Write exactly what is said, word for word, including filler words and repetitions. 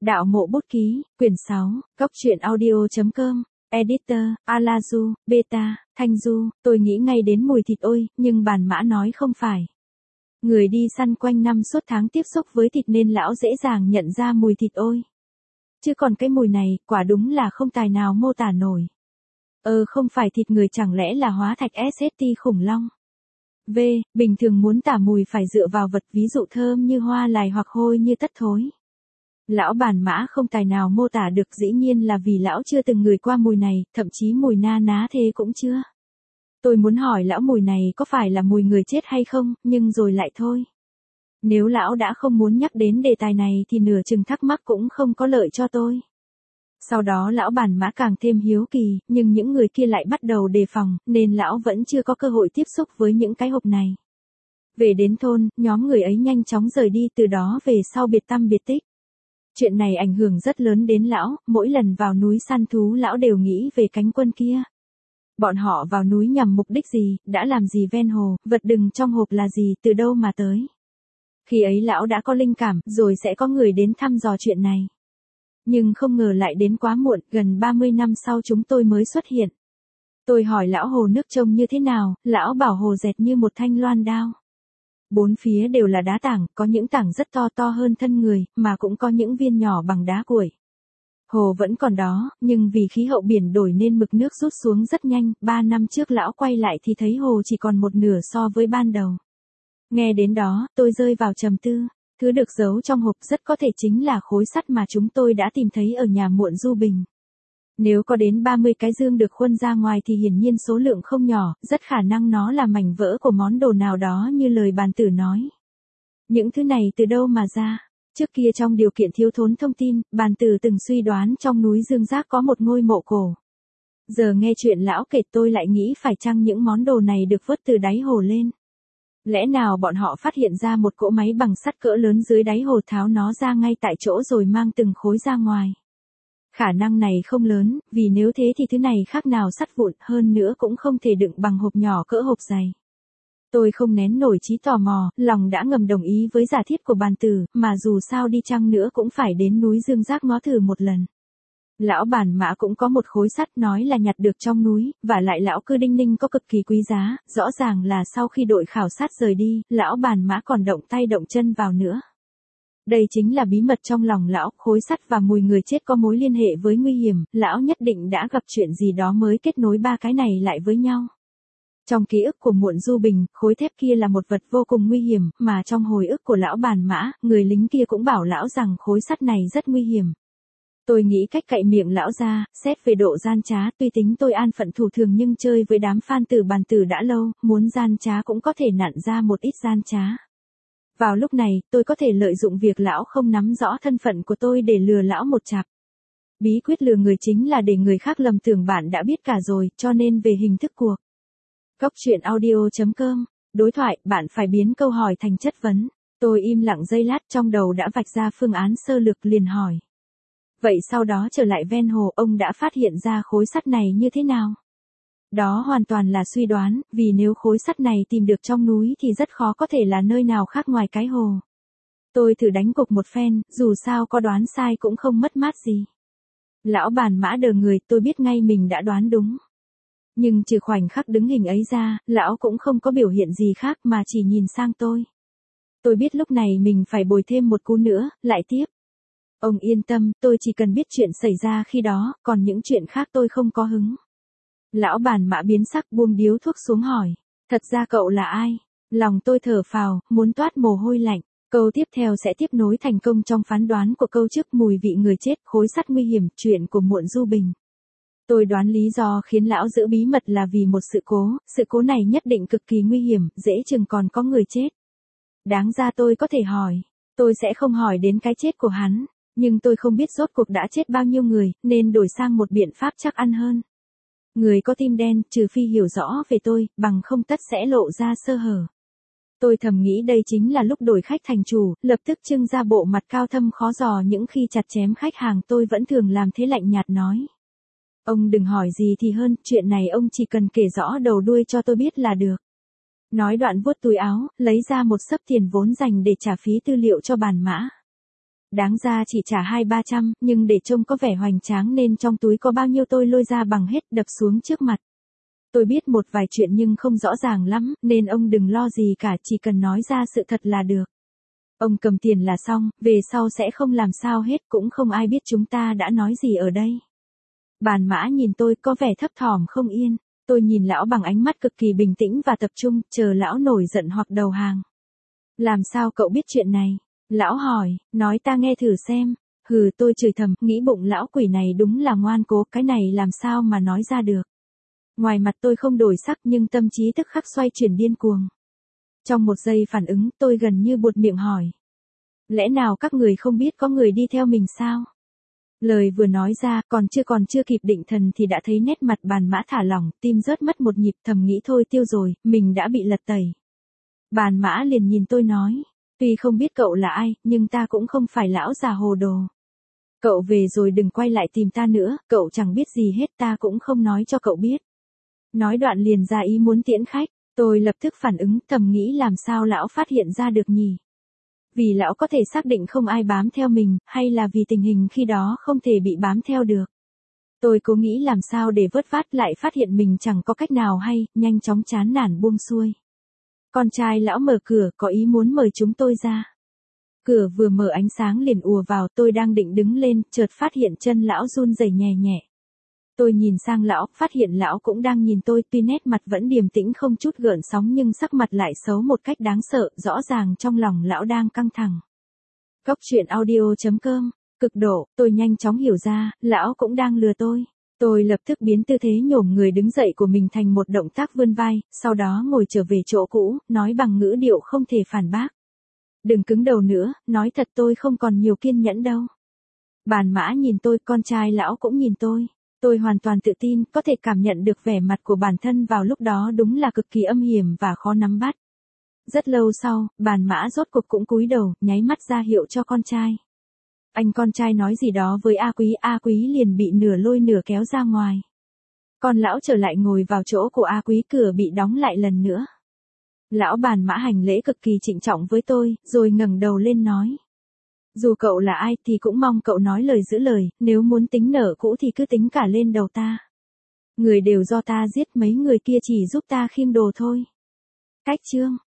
Đạo mộ bút ký, quyển sáu, Cóc truyện audio.com, Editor, Alazu, Beta, Thanh Du, tôi nghĩ ngay đến mùi thịt ôi, nhưng bản mã nói không phải. Người đi săn quanh năm suốt tháng tiếp xúc với thịt nên lão dễ dàng nhận ra mùi thịt ôi. Chứ còn cái mùi này, quả đúng là không tài nào mô tả nổi. Ờ không phải thịt người chẳng lẽ là hóa thạch ét ét tê khủng long. V, bình thường muốn tả mùi phải dựa vào vật ví dụ thơm như hoa lài hoặc hôi như tất thối. Lão bản mã không tài nào mô tả được dĩ nhiên là vì lão chưa từng ngửi qua mùi này, thậm chí mùi na ná thế cũng chưa. Tôi muốn hỏi lão mùi này có phải là mùi người chết hay không, nhưng rồi lại thôi. Nếu lão đã không muốn nhắc đến đề tài này thì nửa chừng thắc mắc cũng không có lợi cho tôi. Sau đó lão bản mã càng thêm hiếu kỳ, nhưng những người kia lại bắt đầu đề phòng, nên lão vẫn chưa có cơ hội tiếp xúc với những cái hộp này. Về đến thôn, nhóm người ấy nhanh chóng rời đi, từ đó về sau biệt tăm biệt tích. Chuyện này ảnh hưởng rất lớn đến lão, mỗi lần vào núi săn thú lão đều nghĩ về cánh quân kia. Bọn họ vào núi nhằm mục đích gì, đã làm gì ven hồ, vật đừng trong hộp là gì, từ đâu mà tới. Khi ấy lão đã có linh cảm, rồi sẽ có người đến thăm dò chuyện này. Nhưng không ngờ lại đến quá muộn, gần ba mươi năm sau chúng tôi mới xuất hiện. Tôi hỏi lão hồ nước trông như thế nào, lão bảo hồ dẹt như một thanh loan đao. Bốn phía đều là đá tảng, có những tảng rất to to hơn thân người, mà cũng có những viên nhỏ bằng đá cuội. Hồ vẫn còn đó, nhưng vì khí hậu biển đổi nên mực nước rút xuống rất nhanh, ba năm trước lão quay lại thì thấy hồ chỉ còn một nửa so với ban đầu. Nghe đến đó, tôi rơi vào trầm tư, thứ được giấu trong hộp rất có thể chính là khối sắt mà chúng tôi đã tìm thấy ở nhà muộn Du Bình. Nếu có đến ba mươi cái dương được khuân ra ngoài thì hiển nhiên số lượng không nhỏ, rất khả năng nó là mảnh vỡ của món đồ nào đó như lời bàn tử nói. Những thứ này từ đâu mà ra? Trước kia trong điều kiện thiếu thốn thông tin, bàn tử từng suy đoán trong núi Dương Giác có một ngôi mộ cổ. Giờ nghe chuyện lão kể tôi lại nghĩ phải chăng những món đồ này được vớt từ đáy hồ lên. Lẽ nào bọn họ phát hiện ra một cỗ máy bằng sắt cỡ lớn dưới đáy hồ, tháo nó ra ngay tại chỗ rồi mang từng khối ra ngoài. Khả năng này không lớn, vì nếu thế thì thứ này khác nào sắt vụn, hơn nữa cũng không thể đựng bằng hộp nhỏ cỡ hộp dày. Tôi không nén nổi trí tò mò, lòng đã ngầm đồng ý với giả thiết của bàn tử, mà dù sao đi chăng nữa cũng phải đến núi Dương Giác ngó thử một lần. Lão bản mã cũng có một khối sắt nói là nhặt được trong núi, và lại lão cứ đinh ninh có cực kỳ quý giá, rõ ràng là sau khi đội khảo sát rời đi, lão bản mã còn động tay động chân vào nữa. Đây chính là bí mật trong lòng lão, khối sắt và mùi người chết có mối liên hệ với nguy hiểm, lão nhất định đã gặp chuyện gì đó mới kết nối ba cái này lại với nhau. Trong ký ức của muộn Du Bình, khối thép kia là một vật vô cùng nguy hiểm, mà trong hồi ức của lão bản mã, người lính kia cũng bảo lão rằng khối sắt này rất nguy hiểm. Tôi nghĩ cách cậy miệng lão ra, xét về độ gian trá, tuy tính tôi an phận thủ thường nhưng chơi với đám fan tử bàn tử đã lâu, muốn gian trá cũng có thể nặn ra một ít gian trá. Vào lúc này, tôi có thể lợi dụng việc lão không nắm rõ thân phận của tôi để lừa lão một chặp. Bí quyết lừa người chính là để người khác lầm tưởng bạn đã biết cả rồi, cho nên về hình thức cuộc. Cóc truyện audio.com, đối thoại, bạn phải biến câu hỏi thành chất vấn. Tôi im lặng giây lát, trong đầu đã vạch ra phương án sơ lược, liền hỏi. Vậy sau đó trở lại ven hồ, ông đã phát hiện ra khối sắt này như thế nào? Đó hoàn toàn là suy đoán, vì nếu khối sắt này tìm được trong núi thì rất khó có thể là nơi nào khác ngoài cái hồ. Tôi thử đánh cục một phen, dù sao có đoán sai cũng không mất mát gì. Lão bản mã đờ người, tôi biết ngay mình đã đoán đúng. Nhưng trừ khoảnh khắc đứng hình ấy ra, lão cũng không có biểu hiện gì khác mà chỉ nhìn sang tôi. Tôi biết lúc này mình phải bồi thêm một cú nữa, lại tiếp. Ông yên tâm, tôi chỉ cần biết chuyện xảy ra khi đó, còn những chuyện khác tôi không có hứng. Lão bản mã biến sắc, buông điếu thuốc xuống hỏi. Thật ra cậu là ai? Lòng tôi thở phào, muốn toát mồ hôi lạnh. Câu tiếp theo sẽ tiếp nối thành công trong phán đoán của câu trước, mùi vị người chết, khối sắt nguy hiểm, chuyện của muộn Du Bình. Tôi đoán lý do khiến lão giữ bí mật là vì một sự cố, sự cố này nhất định cực kỳ nguy hiểm, dễ chừng còn có người chết. Đáng ra tôi có thể hỏi. Tôi sẽ không hỏi đến cái chết của hắn, nhưng tôi không biết rốt cuộc đã chết bao nhiêu người, nên đổi sang một biện pháp chắc ăn hơn. Người có tim đen, trừ phi hiểu rõ về tôi, bằng không tất sẽ lộ ra sơ hở. Tôi thầm nghĩ đây chính là lúc đổi khách thành chủ, lập tức trưng ra bộ mặt cao thâm khó dò, những khi chặt chém khách hàng tôi vẫn thường làm thế, lạnh nhạt nói. Ông đừng hỏi gì thì hơn, chuyện này ông chỉ cần kể rõ đầu đuôi cho tôi biết là được. Nói đoạn vuốt túi áo, lấy ra một xấp tiền vốn dành để trả phí tư liệu cho bản mã. đáng ra chỉ trả hai ba trăm, nhưng để trông có vẻ hoành tráng nên trong túi có bao nhiêu tôi lôi ra bằng hết đập xuống trước mặt. Tôi biết một vài chuyện nhưng không rõ ràng lắm, nên ông đừng lo gì cả, chỉ cần nói ra sự thật là được. Ông cầm tiền là xong, về sau sẽ không làm sao hết, cũng không ai biết chúng ta đã nói gì ở đây. Bàn mã nhìn tôi có vẻ thấp thỏm không yên. Tôi nhìn lão bằng ánh mắt cực kỳ bình tĩnh và tập trung, chờ lão nổi giận hoặc đầu hàng. Làm sao cậu biết chuyện này? Lão hỏi, nói ta nghe thử xem. Hừ, tôi chửi thầm, nghĩ bụng lão quỷ này đúng là ngoan cố, cái này làm sao mà nói ra được. Ngoài mặt tôi không đổi sắc nhưng tâm trí tức khắc xoay chuyển điên cuồng. Trong một giây phản ứng, tôi gần như buột miệng hỏi. Lẽ nào các người không biết có người đi theo mình sao? Lời vừa nói ra, còn chưa còn chưa kịp định thần thì đã thấy nét mặt bàn mã thả lỏng, tim rớt mất một nhịp, thầm nghĩ thôi tiêu rồi, mình đã bị lật tẩy. Bàn mã liền nhìn tôi nói, tuy không biết cậu là ai, nhưng ta cũng không phải lão già hồ đồ. Cậu về rồi đừng quay lại tìm ta nữa, cậu chẳng biết gì hết, ta cũng không nói cho cậu biết. Nói đoạn liền ra ý muốn tiễn khách, tôi lập tức phản ứng, thầm nghĩ làm sao lão phát hiện ra được nhỉ? Vì lão có thể xác định không ai bám theo mình, hay là vì tình hình khi đó không thể bị bám theo được. Tôi cố nghĩ làm sao để vớt vát lại phát hiện mình chẳng có cách nào hay, nhanh chóng chán nản buông xuôi. Con trai lão mở cửa, có ý muốn mời chúng tôi ra. Cửa vừa mở ánh sáng liền ùa vào, tôi đang định đứng lên, chợt phát hiện chân lão run rẩy nhẹ nhẹ. Tôi nhìn sang lão, phát hiện lão cũng đang nhìn tôi, tuy nét mặt vẫn điềm tĩnh không chút gợn sóng nhưng sắc mặt lại xấu một cách đáng sợ, rõ ràng trong lòng lão đang căng thẳng. Cốc truyện audio chấm com, cực độ, tôi nhanh chóng hiểu ra, lão cũng đang lừa tôi. Tôi lập tức biến tư thế nhổm người đứng dậy của mình thành một động tác vươn vai, sau đó ngồi trở về chỗ cũ, nói bằng ngữ điệu không thể phản bác. Đừng cứng đầu nữa, nói thật tôi không còn nhiều kiên nhẫn đâu. Bàn mã nhìn tôi, con trai lão cũng nhìn tôi. Tôi hoàn toàn tự tin, có thể cảm nhận được vẻ mặt của bản thân vào lúc đó đúng là cực kỳ âm hiểm và khó nắm bắt. Rất lâu sau, bàn mã rốt cuộc cũng cúi đầu, nháy mắt ra hiệu cho con trai. Anh con trai nói gì đó với A Quý, A Quý liền bị nửa lôi nửa kéo ra ngoài. Còn lão trở lại ngồi vào chỗ của A Quý, cửa bị đóng lại lần nữa. Lão bàn mã hành lễ cực kỳ trịnh trọng với tôi, rồi ngẩng đầu lên nói. Dù cậu là ai thì cũng mong cậu nói lời giữ lời, nếu muốn tính nợ cũ thì cứ tính cả lên đầu ta. Người đều do ta giết, mấy người kia chỉ giúp ta khiêng đồ thôi. Cách chương.